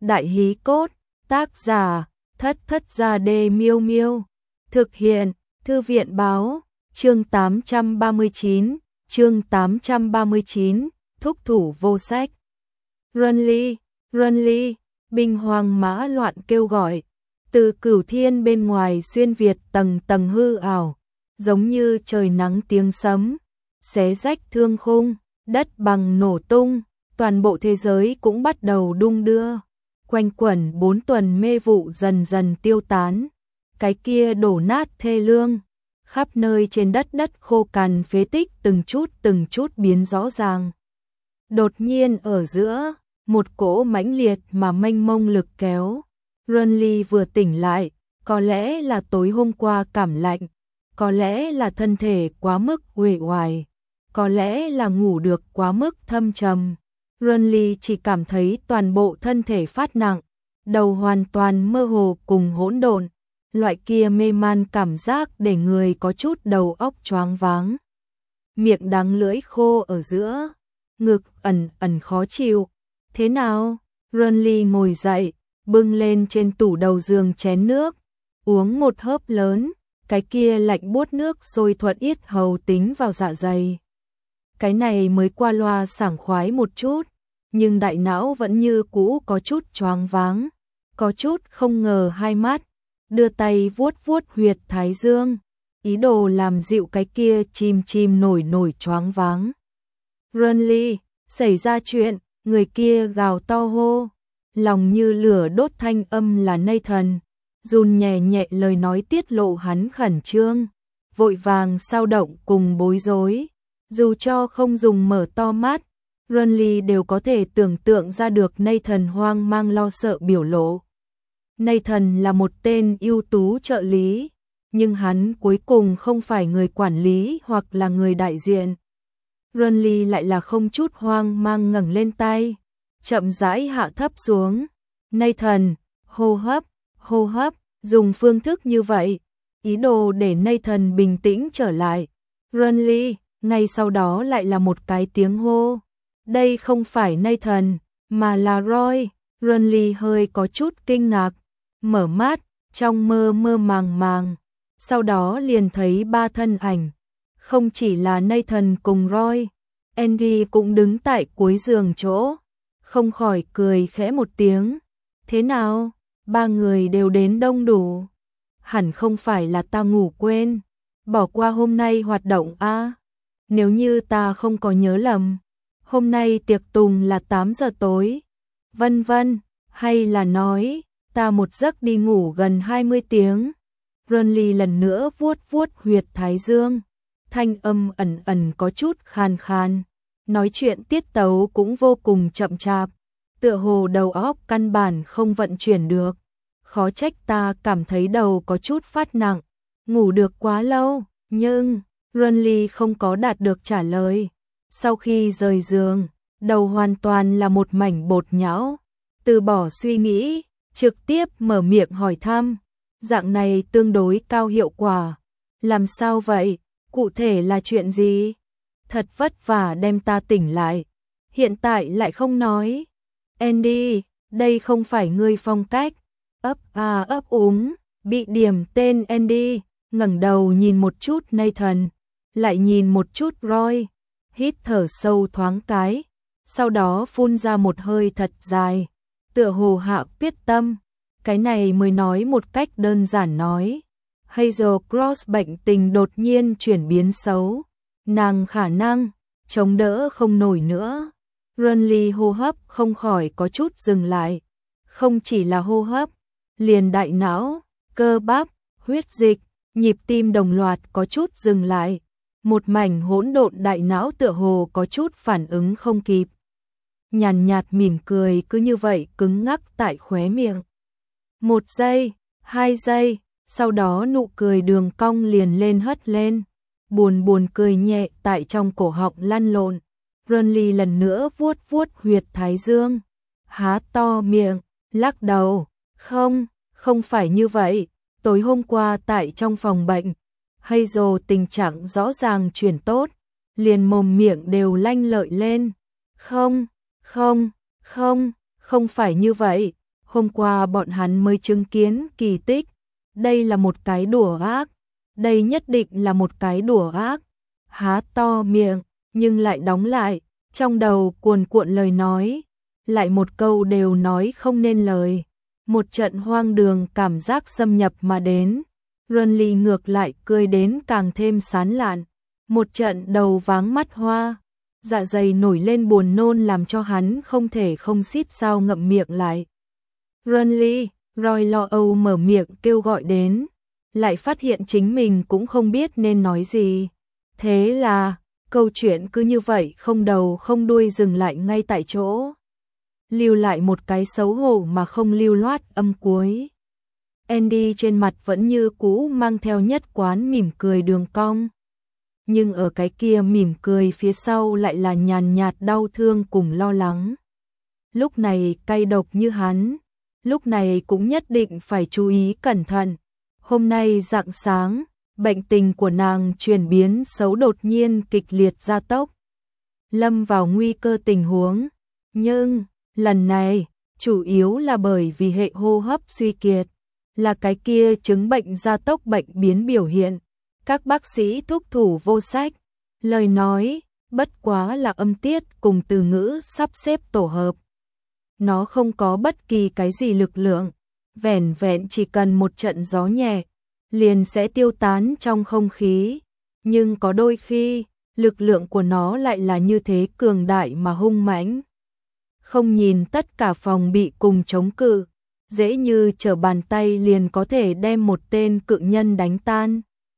Đại hí cốt, tác giả, Thất Thất Gia Đê Miêu Miêu. Thực hiện, Thư viện báo, chương 839, thúc thủ vô sách. Run ly, binh hoàng mã loạn kêu gọi. Từ cửu thiên bên ngoài xuyên việt tầng tầng hư ảo, giống như trời nắng tiếng sấm, xé rách thương khung, đất bằng nổ tung, toàn bộ thế giới cũng bắt đầu đung đưa. Quanh quẩn 4 tuần mê vụ dần dần tiêu tán, cái kia đổ nát thê lương, khắp nơi trên đất khô cằn phế tích từng chút biến rõ ràng. Đột nhiên ở giữa, một cỗ mãnh liệt mà mênh mông lực kéo. Renly vừa tỉnh lại, có lẽ là tối hôm qua cảm lạnh, có lẽ là thân thể quá mức uể oải, có lẽ là ngủ được quá mức thâm trầm. Renly chỉ cảm thấy toàn bộ thân thể phát nặng, đầu hoàn toàn mơ hồ cùng hỗn độn, loại kia mê man cảm giác để người có chút đầu óc choáng váng. Miệng đắng lưỡi khô ở giữa, ngực ẩn khó chịu. Thế nào? Renly ngồi dậy, bưng lên trên tủ đầu giường chén nước, uống một hớp lớn, cái kia lạnh buốt nước sôi thuận yết hầu tính vào dạ dày. Cái này mới qua loa sảng khoái một chút, nhưng đại não vẫn như cũ có chút choáng váng, có chút không ngờ hai mắt, đưa tay vuốt huyệt thái dương, ý đồ làm dịu cái kia chim nổi choáng váng. Renly, xảy ra chuyện, người kia gào to hô, lòng như lửa đốt thanh âm là Nathan, run nhẹ lời nói tiết lộ hắn khẩn trương, vội vàng sao động cùng bối rối, dù cho không dùng mở to mắt, Renly đều có thể tưởng tượng ra được Nathan hoang mang lo sợ biểu lộ. Nathan là một tên ưu tú trợ lý, nhưng hắn cuối cùng không phải người quản lý hoặc là người đại diện. Renly lại là không chút hoang mang ngẩng lên tay, chậm rãi hạ thấp xuống. Nathan, hô hấp, dùng phương thức như vậy, ý đồ để Nathan bình tĩnh trở lại. Renly, ngay sau đó lại là một cái tiếng hô. Đây không phải Nathan, mà là Roy. Renly hơi có chút kinh ngạc, mở mắt, trong mơ màng, sau đó liền thấy ba thân ảnh. Không chỉ là Nathan cùng Roy, Andy cũng đứng tại cuối giường chỗ, không khỏi cười khẽ một tiếng. Thế nào? Ba người đều đến đông đủ. Hẳn không phải là ta ngủ quên, bỏ qua hôm nay hoạt động a. Nếu như ta không có nhớ lầm, hôm nay tiệc tùng là 8 giờ tối. Vân, hay là nói, ta một giấc đi ngủ gần 20 tiếng. Renly lần nữa vuốt huyệt thái dương, thanh âm ẩn có chút khàn, nói chuyện tiết tấu cũng vô cùng chậm chạp, tựa hồ đầu óc căn bản không vận chuyển được. Khó trách ta cảm thấy đầu có chút phát nặng, ngủ được quá lâu, nhưng Renly không có đạt được trả lời. Sau khi rời giường, đầu hoàn toàn là một mảnh bột nhão, từ bỏ suy nghĩ, trực tiếp mở miệng hỏi thăm. Dạng này tương đối cao hiệu quả. Làm sao vậy? Cụ thể là chuyện gì? Thật vất vả đem ta tỉnh lại, hiện tại lại không nói. Andy, đây không phải ngươi phong cách. Ấp úng, bị điểm tên Andy, ngẩng đầu nhìn một chút Nathan, lại nhìn một chút Roy, hít thở sâu thoáng cái, sau đó phun ra một hơi thật dài, tựa hồ hạ quyết tâm. Cái này mới nói một cách đơn giản nói. Hazel Cross bệnh tình đột nhiên chuyển biến xấu, nàng khả năng chống đỡ không nổi nữa. Renly hô hấp không khỏi có chút dừng lại, không chỉ là hô hấp, liền đại não, cơ bắp, huyết dịch, nhịp tim đồng loạt có chút dừng lại, một mảnh hỗn độn đại não tựa hồ có chút phản ứng không kịp. Nhàn nhạt mỉm cười cứ như vậy cứng ngắc tại khóe miệng. 1 giây, 2 giây, sau đó nụ cười đường cong liền lên hất lên, buồn cười nhẹ tại trong cổ họng lăn lộn. Renly lần nữa vuốt huyệt thái dương, há to miệng, lắc đầu, không phải như vậy, tối hôm qua tại trong phòng bệnh, Hazel tình trạng rõ ràng chuyển tốt, liền mồm miệng đều lanh lợi lên. Không phải như vậy, Hôm qua bọn hắn mới chứng kiến kỳ tích, đây là một cái đùa ác, đây nhất định là một cái đùa ác. Há to miệng, nhưng lại đóng lại, trong đầu cuồn cuộn lời nói, lại một câu đều nói không nên lời. Một trận hoang đường cảm giác xâm nhập mà đến, Renly ngược lại cười đến càng thêm sán lạn. Một trận đầu váng mắt hoa, dạ dày nổi lên buồn nôn làm cho hắn không thể không xít sao ngậm miệng lại. Renly, Roy lo âu mở miệng kêu gọi đến, lại phát hiện chính mình cũng không biết nên nói gì. Thế là, câu chuyện cứ như vậy không đầu không đuôi dừng lại ngay tại chỗ. Lưu lại một cái xấu hổ mà không lưu loát âm cuối. Andy trên mặt vẫn như cũ mang theo nhất quán mỉm cười đường cong. Nhưng ở cái kia mỉm cười phía sau lại là nhàn nhạt đau thương cùng lo lắng. Lúc này cay độc như hắn, lúc này cũng nhất định phải chú ý cẩn thận. Hôm nay rạng sáng, bệnh tình của nàng chuyển biến xấu đột nhiên kịch liệt gia tốc. Lâm vào nguy cơ tình huống, nhưng lần này chủ yếu là bởi vì hệ hô hấp suy kiệt, là cái kia chứng bệnh gia tốc bệnh biến biểu hiện. Các bác sĩ thúc thủ vô sách, lời nói bất quá là âm tiết cùng từ ngữ sắp xếp tổ hợp. Nó không có bất kỳ cái gì lực lượng, vẻn vẹn chỉ cần một trận gió nhẹ, liền sẽ tiêu tán trong không khí. Nhưng có đôi khi, lực lượng của nó lại là như thế cường đại mà hung mãnh. Không nhìn tất cả phòng bị cùng chống cự, dễ như trở bàn tay liền có thể đem một tên cự nhân đánh tan.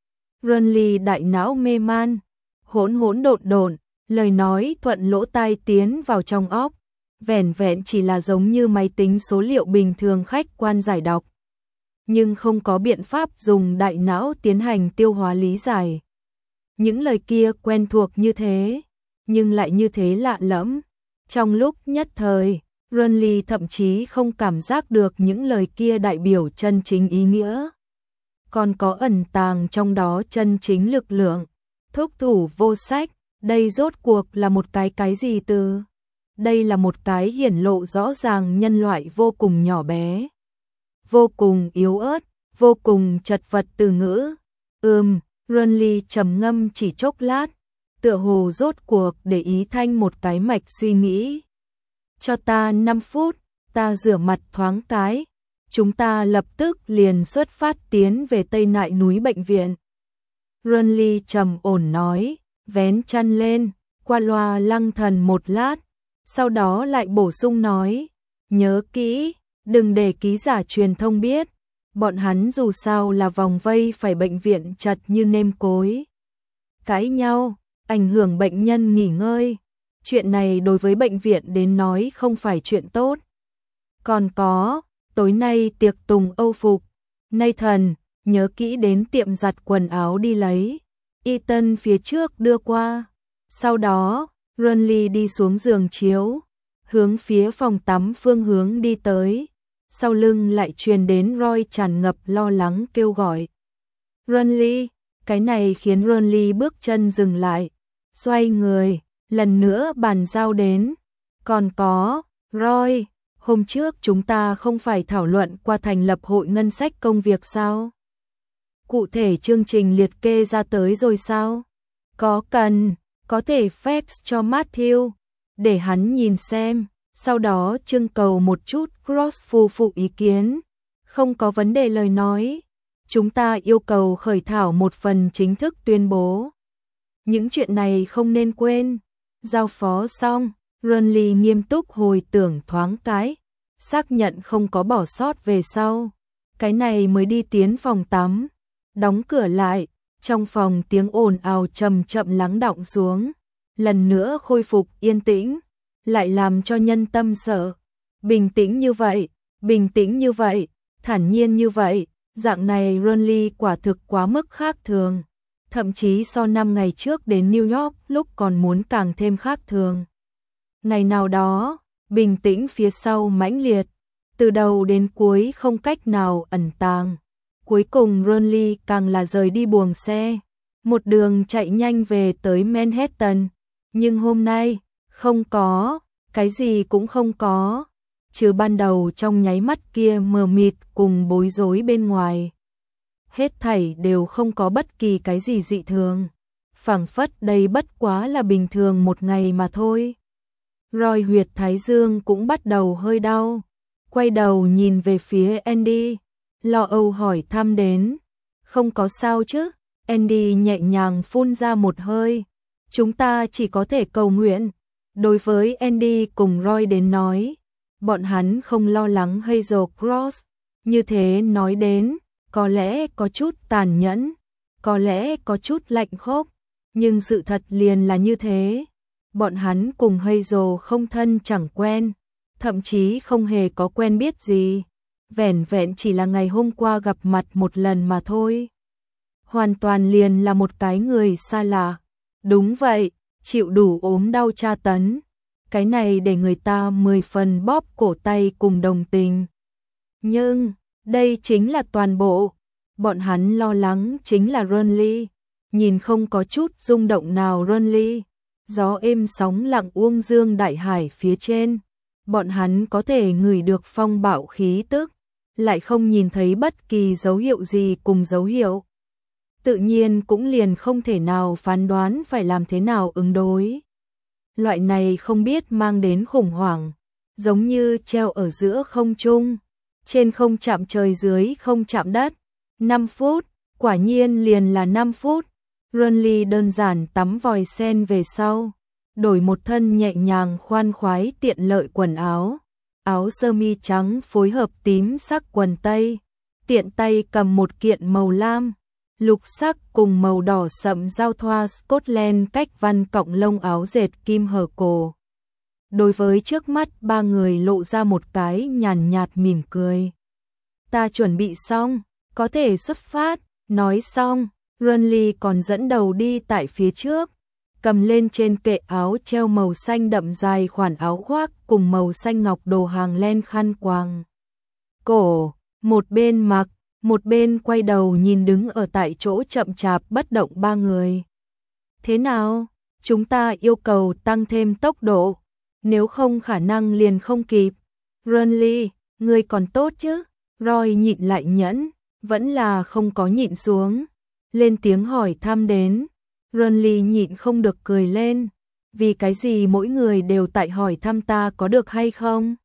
Renly đại não mê man, hỗn hỗn độn độn, lời nói thuận lỗ tai tiến vào trong óc, vẻn vẹn chỉ là giống như máy tính số liệu bình thường khách quan giải đọc. Nhưng không có biện pháp dùng đại não tiến hành tiêu hóa lý giải. Những lời kia quen thuộc như thế, nhưng lại như thế lạ lẫm. Trong lúc nhất thời, Renly thậm chí không cảm giác được những lời kia đại biểu chân chính ý nghĩa. Còn có ẩn tàng trong đó chân chính lực lượng. Thúc thủ vô sách, đây rốt cuộc là một cái gì từ? Đây là một cái hiển lộ rõ ràng nhân loại vô cùng nhỏ bé, vô cùng yếu ớt, vô cùng chật vật từ ngữ. Renly trầm ngâm chỉ chốc lát, tựa hồ rốt cuộc để ý thanh một cái mạch suy nghĩ. Cho ta 5 phút, ta rửa mặt thoáng cái, chúng ta lập tức liền xuất phát tiến về Tây Nại núi bệnh viện. Renly trầm ổn nói, vén chăn lên, qua loa lăng thần một lát, sau đó lại bổ sung nói, nhớ kỹ, đừng để ký giả truyền thông biết, bọn hắn dù sao là vòng vây phải bệnh viện chật như nêm cối. Cãi nhau, ảnh hưởng bệnh nhân nghỉ ngơi, chuyện này đối với bệnh viện đến nói không phải chuyện tốt. Còn có, tối nay tiệc tùng Âu phục, Nathan, nhớ kỹ đến tiệm giặt quần áo đi lấy. Ethan phía trước đưa qua. Sau đó, Renly đi xuống giường chiếu, hướng phía phòng tắm phương hướng đi tới. Sau lưng lại truyền đến Roy tràn ngập lo lắng kêu gọi. Renly, cái này khiến Renly bước chân dừng lại, xoay người, lần nữa bàn giao đến. Còn có, Roy, hôm trước chúng ta không phải thảo luận qua thành lập hội ngân sách công việc sao? Cụ thể chương trình liệt kê ra tới rồi sao? Có cần, có thể fax cho Matthew, để hắn nhìn xem, sau đó trưng cầu một chút Cross phu phụ ý kiến. Không có vấn đề lời nói, chúng ta yêu cầu khởi thảo một phần chính thức tuyên bố. Những chuyện này không nên quên. Giao phó xong, Renly nghiêm túc hồi tưởng thoáng cái, xác nhận không có bỏ sót về sau. Cái này mới đi tiến phòng tắm, đóng cửa lại, trong phòng tiếng ồn ào chậm chậm lắng đọng xuống, lần nữa khôi phục yên tĩnh, lại làm cho nhân tâm sợ. Bình tĩnh như vậy, thản nhiên như vậy, dạng này Renly quả thực quá mức khác thường. Thậm chí so 5 ngày trước đến New York lúc còn muốn càng thêm khác thường. Ngày nào đó, bình tĩnh phía sau mãnh liệt, từ đầu đến cuối không cách nào ẩn tàng. Cuối cùng Renly càng là rời đi buồng xe, một đường chạy nhanh về tới Manhattan. Nhưng hôm nay, không có, cái gì cũng không có. trừ ban đầu trong nháy mắt kia mờ mịt cùng bối rối bên ngoài. Hết thảy đều không có bất kỳ cái gì dị thường, phảng phất đây bất quá là bình thường một ngày mà thôi. Roy huyệt thái dương cũng bắt đầu hơi đau, quay đầu nhìn về phía Andy, lo âu hỏi thăm đến. Không có sao chứ? Andy nhẹ nhàng phun ra một hơi. Chúng ta chỉ có thể cầu nguyện. Đối với Andy cùng Roy đến nói, bọn hắn không lo lắng Hazel Cross. Như thế nói đến, có lẽ có chút tàn nhẫn, có lẽ có chút lạnh khốc, nhưng sự thật liền là như thế. Bọn hắn cùng Hazel không thân chẳng quen, thậm chí không hề có quen biết gì. Vẻn vẹn chỉ là ngày hôm qua gặp mặt một lần mà thôi. Hoàn toàn liền là một cái người xa lạ. Đúng vậy, chịu đủ ốm đau tra tấn. Cái này để người ta 10 phần bóp cổ tay cùng đồng tình. Nhưng, đây chính là toàn bộ. Bọn hắn lo lắng chính là Renly. Nhìn không có chút rung động nào Renly. Gió êm sóng lặng uông dương đại hải phía trên. Bọn hắn có thể ngửi được phong bạo khí tức, lại không nhìn thấy bất kỳ dấu hiệu gì cùng dấu hiệu. Tự nhiên cũng liền không thể nào phán đoán phải làm thế nào ứng đối. Loại này không biết mang đến khủng hoảng, giống như treo ở giữa không trung, trên không chạm trời dưới không chạm đất. 5 phút, quả nhiên liền là 5 phút. Renly đơn giản tắm vòi sen về sau, đổi một thân nhẹ nhàng khoan khoái tiện lợi quần áo. Áo sơ mi trắng phối hợp tím sắc quần tây, tiện tay cầm một kiện màu lam, lục sắc cùng màu đỏ sậm giao thoa Scotland cách văn cọng lông áo dệt kim hở cổ. Đối với trước mắt ba người lộ ra một cái nhàn nhạt mỉm cười. Ta chuẩn bị xong, có thể xuất phát. Nói xong, Renly còn dẫn đầu đi tại phía trước, cầm lên trên kệ áo treo màu xanh đậm dài khoản áo khoác cùng màu xanh ngọc đồ hàng len khăn quàng cổ, một bên mặc, một bên quay đầu nhìn đứng ở tại chỗ chậm chạp bất động ba người. Thế nào? Chúng ta yêu cầu tăng thêm tốc độ, nếu không khả năng liền không kịp. Renly, ngươi còn tốt chứ? Roy nhịn lại nhẫn, vẫn là không có nhịn xuống, lên tiếng hỏi thăm đến. Renly nhịn không được cười lên, vì cái gì mỗi người đều tại hỏi thăm ta có được hay không?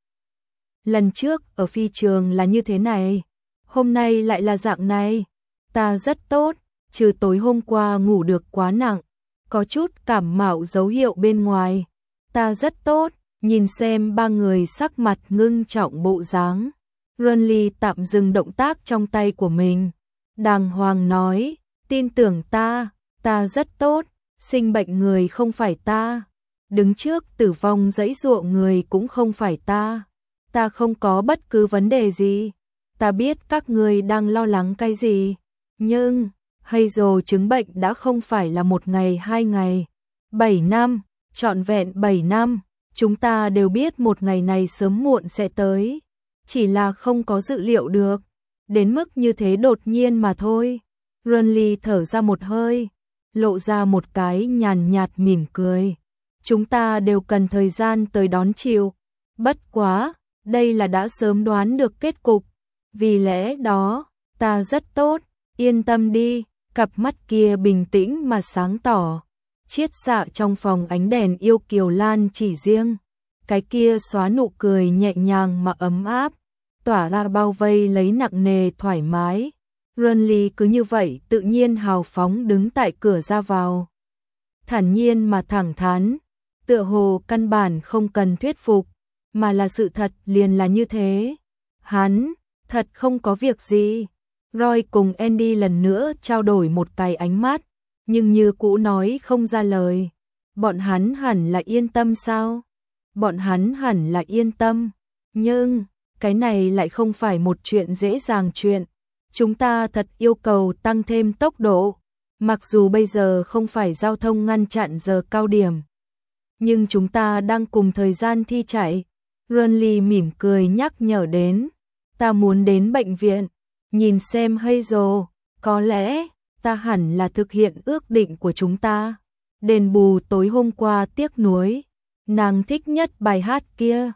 Lần trước ở phi trường là như thế này, hôm nay lại là dạng này. Ta rất tốt, trừ tối hôm qua ngủ được quá nặng, có chút cảm mạo dấu hiệu bên ngoài. Ta rất tốt, nhìn xem ba người sắc mặt ngưng trọng bộ dáng. Renly tạm dừng động tác trong tay của mình, đàng hoàng nói, tin tưởng ta. Ta rất tốt, sinh bệnh người không phải ta, đứng trước tử vong giãy giụa người cũng không phải ta. Ta không có bất cứ vấn đề gì. Ta biết các người đang lo lắng cái gì, nhưng Hazel chứng bệnh đã không phải là 1 ngày 2 ngày, 7 năm, trọn vẹn 7 năm. Chúng ta đều biết một ngày này sớm muộn sẽ tới, chỉ là không có dự liệu được, đến mức như thế đột nhiên mà thôi. Renly thở ra một hơi, lộ ra một cái nhàn nhạt mỉm cười. Chúng ta đều cần thời gian tới đón chịu. Bất quá, đây là đã sớm đoán được kết cục. Vì lẽ đó, ta rất tốt, yên tâm đi. Cặp mắt kia bình tĩnh mà sáng tỏ, chiết xạ trong phòng ánh đèn yêu kiều lan chỉ riêng. Cái kia xóa nụ cười nhẹ nhàng mà ấm áp, tỏa ra bao vây lấy nặng nề thoải mái. Renly cứ như vậy tự nhiên hào phóng đứng tại cửa ra vào, thản nhiên mà thẳng thắn, tựa hồ căn bản không cần thuyết phục, mà là sự thật liền là như thế. Hắn, thật không có việc gì. Roy cùng Andy lần nữa trao đổi một cái ánh mắt, nhưng như cũ nói không ra lời. Bọn hắn hẳn là yên tâm sao? Bọn hắn hẳn là yên tâm, nhưng cái này lại không phải một chuyện dễ dàng chuyện. Chúng ta thật yêu cầu tăng thêm tốc độ, mặc dù bây giờ không phải giao thông ngăn chặn giờ cao điểm, nhưng chúng ta đang cùng thời gian thi chạy. Renly mỉm cười nhắc nhở đến, ta muốn đến bệnh viện, nhìn xem Hazel, có lẽ ta hẳn là thực hiện ước định của chúng ta, đền bù tối hôm qua tiếc nuối. Nàng thích nhất bài hát kia,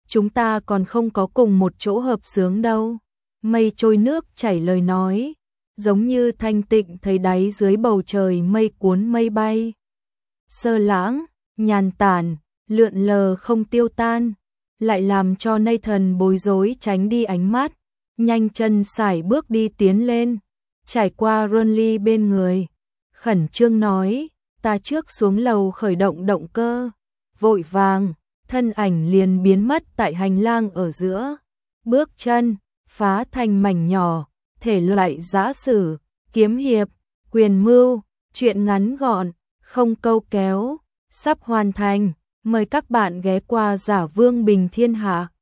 chúng ta còn không có cùng một chỗ hợp xướng đâu. Mây trôi nước chảy lời nói, giống như thanh tịnh thấy đáy dưới bầu trời mây cuốn mây bay. Sơ lãng, nhàn tản, lượn lờ không tiêu tan, lại làm cho Nathan bối rối tránh đi ánh mắt, nhanh chân sải bước đi tiến lên, trải qua Ronly bên người, khẩn trương nói, ta trước xuống lầu khởi động động cơ, vội vàng, thân ảnh liền biến mất tại hành lang ở giữa, bước chân phá thành mảnh nhỏ, thể loại giã sử, kiếm hiệp, quyền mưu, truyện ngắn gọn, không câu kéo, sắp hoàn thành, mời các bạn ghé qua Giả Vương Bình Thiên Hạ.